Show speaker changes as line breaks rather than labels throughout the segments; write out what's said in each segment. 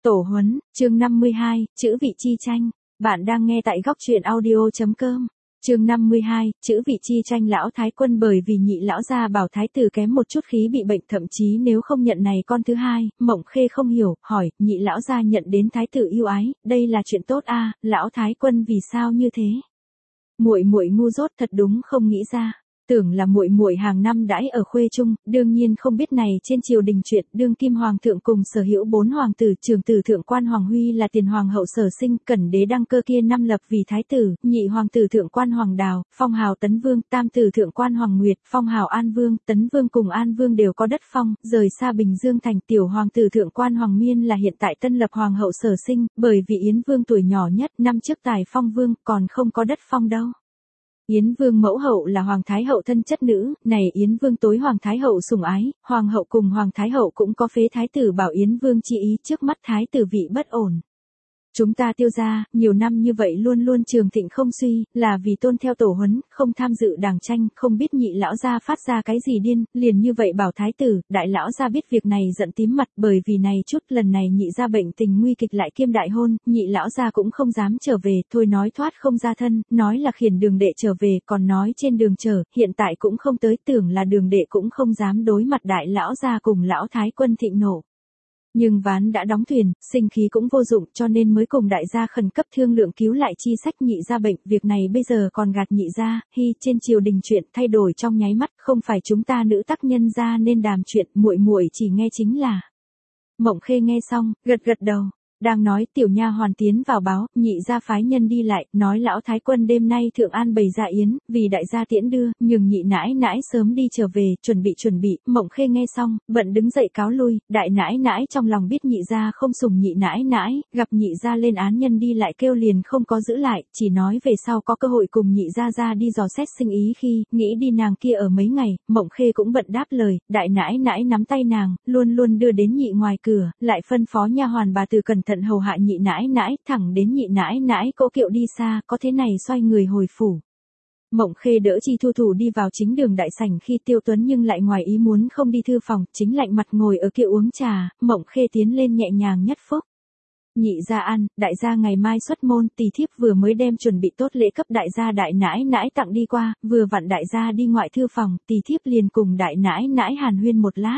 Tổ huấn, chương 52, chữ vị chi tranh. Bạn đang nghe tại góc truyện audio.com. Chương 52, chữ vị chi tranh. Lão Thái Quân bởi vì nhị lão gia bảo thái tử kém một chút khí bị bệnh, thậm chí nếu không nhận này con thứ hai. Mộng Khê không hiểu, hỏi, nhị lão gia nhận đến thái tử yêu ái, đây là chuyện tốt a, Lão Thái Quân vì sao như thế? Muội muội ngu dốt, thật đúng không nghĩ ra. Tưởng là muội muội hàng năm đãi ở khuê trung, đương nhiên không biết này trên triều đình chuyện. Đương kim hoàng thượng cùng sở hữu 4 hoàng tử, trưởng tử thượng quan Hoàng Huy là tiền hoàng hậu sở sinh, cẩn đế đăng cơ kia năm lập vì thái tử, nhị hoàng tử thượng quan Hoàng Đào, phong hào Tấn Vương, tam tử thượng quan Hoàng Nguyệt, phong hào An Vương. Tấn Vương cùng An Vương đều có đất phong, rời xa Bình Dương thành. Tiểu hoàng tử thượng quan Hoàng Miên là hiện tại tân lập hoàng hậu sở sinh, bởi vì Yến Vương tuổi nhỏ nhất, năm trước tài phong vương, còn không có đất phong đâu. Yến Vương mẫu hậu là Hoàng Thái Hậu thân chất nữ, này Yến Vương tối Hoàng Thái Hậu sủng ái, Hoàng hậu cùng Hoàng Thái Hậu cũng có phế thái tử bảo Yến Vương chi ý, trước mắt thái tử vị bất ổn. Chúng ta Tiêu gia, nhiều năm như vậy luôn luôn trường thịnh không suy, là vì tôn theo tổ huấn, không tham dự đảng tranh, không biết nhị lão gia phát ra cái gì điên, liền như vậy bảo thái tử. Đại lão gia biết việc này giận tím mặt, bởi vì này chút lần này nhị gia bệnh tình nguy kịch lại kiêm đại hôn, nhị lão gia cũng không dám trở về, thôi nói thoát không ra thân, nói là khiển Đường đệ trở về, còn nói trên đường chờ, hiện tại cũng không tới, tưởng là Đường đệ cũng không dám đối mặt đại lão gia cùng Lão Thái Quân thịnh nộ. Nhưng ván đã đóng thuyền, sinh khí cũng vô dụng, cho nên mới cùng đại gia khẩn cấp thương lượng cứu lại chi sách nhị gia bệnh. Việc này bây giờ còn gạt nhị gia, trên triều đình chuyện thay đổi trong nháy mắt, không phải chúng ta nữ tác nhân gia nên đàm chuyện, muội muội chỉ nghe chính là. Mộng Khê nghe xong, gật gật đầu. Đang nói, tiểu nha hoàn tiến vào báo, nhị gia phái nhân đi lại, nói Lão Thái Quân đêm nay thượng an bày dạ yến, vì đại gia tiễn đưa, nhường nhị nãi nãi sớm đi trở về, chuẩn bị. Mộng Khê nghe xong, bận đứng dậy cáo lui. Đại nãi nãi trong lòng biết nhị gia không sủng nhị nãi nãi, gặp nhị gia lên án nhân đi lại kêu liền không có giữ lại, chỉ nói về sau có cơ hội cùng nhị gia ra đi dò xét sinh ý khi, nghĩ đi nàng kia ở mấy ngày. Mộng Khê cũng bận đáp lời, đại nãi nãi nắm tay nàng, luôn luôn đưa đến nhị ngoài cửa, lại phân phó nha hoàn bà từ cẩn thận hầu hạ nhị nãi nãi, thẳng đến nhị nãi nãi cỗ kiệu đi xa, có thế này xoay người hồi phủ. Mộng Khê đỡ Chi Thu Thủ đi vào chính đường đại sảnh khi Tiêu Tuấn nhưng lại ngoài ý muốn không đi thư phòng, chính lạnh mặt ngồi ở kiệu uống trà. Mộng Khê tiến lên nhẹ nhàng nhất phúc. Nhị gia ăn, đại gia ngày mai xuất môn, tỷ thiếp vừa mới đem chuẩn bị tốt lễ cấp đại gia đại nãi nãi tặng đi qua, vừa vặn đại gia đi ngoại thư phòng, tỷ thiếp liền cùng đại nãi nãi hàn huyên một lát.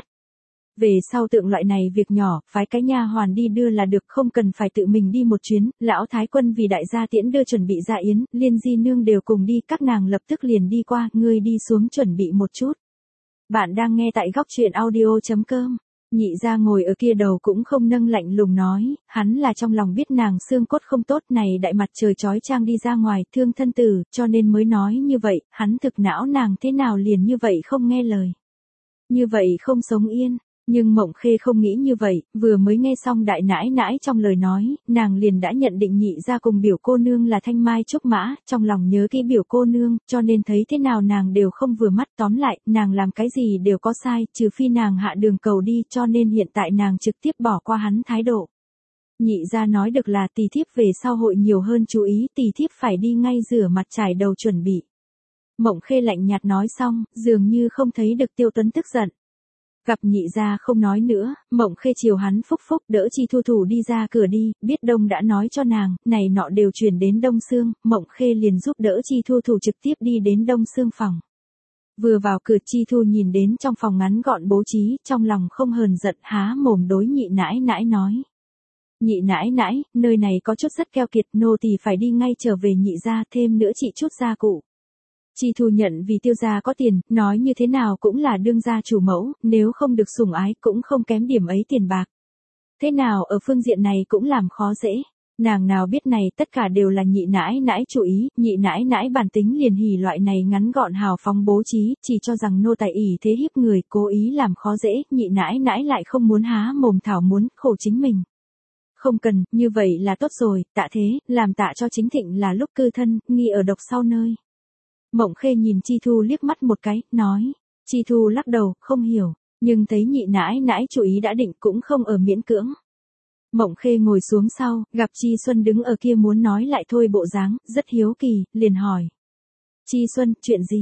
Về sau tượng loại này việc nhỏ, phái cái nha hoàn đi đưa là được, không cần phải tự mình đi một chuyến. Lão Thái Quân vì đại gia tiễn đưa chuẩn bị dạ yến, Liên Di nương đều cùng đi, các nàng lập tức liền đi qua, ngươi đi xuống chuẩn bị một chút. Bạn đang nghe tại góc truyện audio.com. Nhị gia ngồi ở kia đầu cũng không nâng, lạnh lùng nói, hắn là trong lòng biết nàng xương cốt không tốt, này đại mặt trời chói chang đi ra ngoài, thương thân tử, cho nên mới nói như vậy, hắn thực não nàng thế nào liền như vậy không nghe lời. Như vậy không sống yên. Nhưng Mộng Khê không nghĩ như vậy, vừa mới nghe xong đại nãi nãi trong lời nói, nàng liền đã nhận định nhị gia cùng biểu cô nương là thanh mai trúc mã, trong lòng nhớ kỹ biểu cô nương, cho nên thấy thế nào nàng đều không vừa mắt, tóm lại, nàng làm cái gì đều có sai, trừ phi nàng hạ đường cầu đi, cho nên hiện tại nàng trực tiếp bỏ qua hắn thái độ. Nhị gia nói được là tỷ thiếp về sau hội nhiều hơn chú ý, tỷ thiếp phải đi ngay rửa mặt trải đầu chuẩn bị. Mộng Khê lạnh nhạt nói xong, dường như không thấy được Tiêu Tuấn tức giận. Gặp nhị gia không nói nữa, Mộng Khê chiều hắn phúc phúc đỡ Chi Thu Thủ đi ra cửa đi, biết Đông đã nói cho nàng, này nọ đều chuyển đến Đông Sương, Mộng Khê liền giúp đỡ Chi Thu Thủ trực tiếp đi đến Đông Sương phòng. Vừa vào cửa Chi Thu nhìn đến trong phòng ngắn gọn bố trí, trong lòng không hờn giận, há mồm đối nhị nãi nãi nói. Nhị nãi nãi, nơi này có chút rất keo kiệt, nô tỳ phải đi ngay trở về nhị gia, thêm nữa chị chút gia cụ. Chi Thu nhận vì Tiêu gia có tiền, nói như thế nào cũng là đương gia chủ mẫu, nếu không được sủng ái cũng không kém điểm ấy tiền bạc. Thế nào ở phương diện này cũng làm khó dễ. Nàng nào biết này tất cả đều là nhị nãi nãi chủ ý, nhị nãi nãi bản tính liền hỉ loại này ngắn gọn hào phóng bố trí, chỉ cho rằng nô tài ỷ thế hiếp người, cố ý làm khó dễ, nhị nãi nãi lại không muốn há mồm thảo muốn khổ chính mình. Không cần, như vậy là tốt rồi, tạ thế, làm tạ cho chính thịnh là lúc cư thân, nghi ở độc sau nơi. Mộng Khê nhìn Chi Thu liếc mắt một cái, nói. Chi Thu lắc đầu, không hiểu, nhưng thấy nhị nãi nãi chủ ý đã định cũng không ở miễn cưỡng. Mộng Khê ngồi xuống sau, gặp Chi Xuân đứng ở kia muốn nói lại thôi bộ dáng, rất hiếu kỳ, liền hỏi. Chi Xuân, chuyện gì?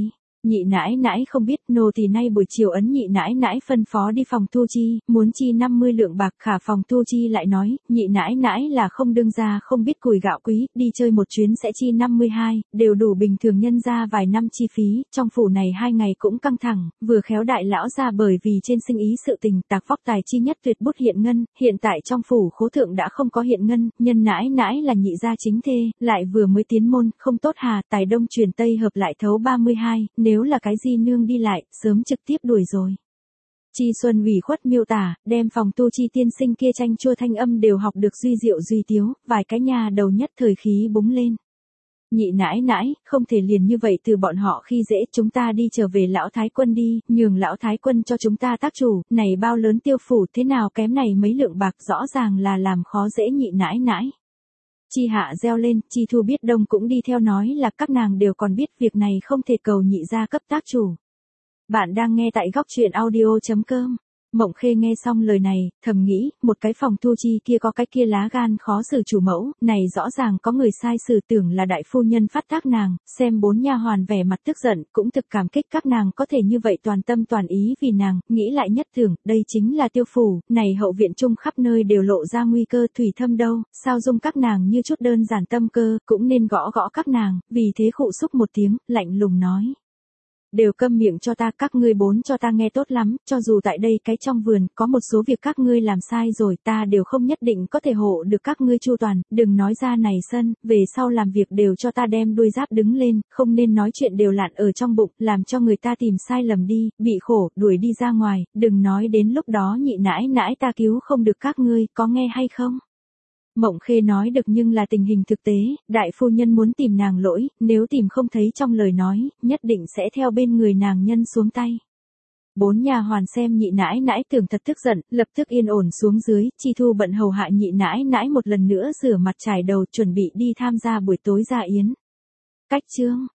Nhị nãi nãi không biết, nô tỳ nay buổi chiều ấn nhị nãi nãi phân phó đi phòng thu chi, muốn chi 50 lượng bạc. Khả phòng thu chi lại nói, nhị nãi nãi là không đương gia không biết cùi gạo quý, đi chơi một chuyến sẽ chi 52, đều đủ bình thường nhân ra vài năm chi phí, trong phủ này 2 ngày cũng căng thẳng, vừa khéo đại lão ra bởi vì trên sinh ý sự tình tạc vóc tài chi nhất tuyệt bút hiện ngân, hiện tại trong phủ khố thượng đã không có hiện ngân, nhân nãi nãi là nhị gia chính thê, lại vừa mới tiến môn, không tốt hà, tài đông truyền tây hợp lại thấu 32, nếu là cái gì nương đi lại, sớm trực tiếp đuổi rồi. Chi Xuân ủy khuất miêu tả, đem phòng tu chi tiên sinh kia chanh chua thanh âm đều học được duy diệu duy tiếu, vài cái nhà đầu nhất thời khí búng lên. Nhị nãi nãi, không thể liền như vậy từ bọn họ khi dễ, chúng ta đi trở về lão thái quân đi, nhường lão thái quân cho chúng ta tác chủ, này bao lớn tiêu phủ thế nào kém này mấy lượng bạc, rõ ràng là làm khó dễ nhị nãi nãi. Chi Hạ reo lên, Chi Thu biết đông cũng đi theo nói là các nàng đều còn biết việc này không thể cầu nhị gia cấp tác chủ. Bạn đang nghe tại góc truyện audio.com. Mộng Khê nghe xong lời này, thầm nghĩ, một cái phòng thu chi kia có cái kia lá gan khó xử chủ mẫu, này rõ ràng có người sai xử, tưởng là đại phu nhân phát tác nàng, xem 4 nha hoàn vẻ mặt tức giận, cũng thực cảm kích các nàng có thể như vậy toàn tâm toàn ý vì nàng, nghĩ lại nhất tưởng, đây chính là tiêu phủ, này hậu viện chung khắp nơi đều lộ ra nguy cơ, thủy thâm đâu, sao dung các nàng như chút đơn giản tâm cơ, cũng nên gõ gõ các nàng, vì thế khụ xúc một tiếng, lạnh lùng nói. Đều câm miệng cho ta, các ngươi 4 cho ta nghe tốt lắm, cho dù tại đây cái trong vườn, có một số việc các ngươi làm sai rồi, ta đều không nhất định có thể hộ được các ngươi chu toàn, đừng nói ra này sân, về sau làm việc đều cho ta đem đuôi giáp đứng lên, không nên nói chuyện đều lạn ở trong bụng, làm cho người ta tìm sai lầm đi, bị khổ, đuổi đi ra ngoài, đừng nói đến lúc đó nhị nãi nãi ta cứu không được các ngươi, có nghe hay không? Mộng Khê nói được nhưng là tình hình thực tế, đại phu nhân muốn tìm nàng lỗi, nếu tìm không thấy trong lời nói, nhất định sẽ theo bên người nàng nhân xuống tay. 4 nha hoàn xem nhị nãi nãi tưởng thật tức giận, lập tức yên ổn xuống dưới, Chi Thu bận hầu hạ nhị nãi nãi một lần nữa rửa mặt trải đầu chuẩn bị đi tham gia buổi tối gia yến. Cách chương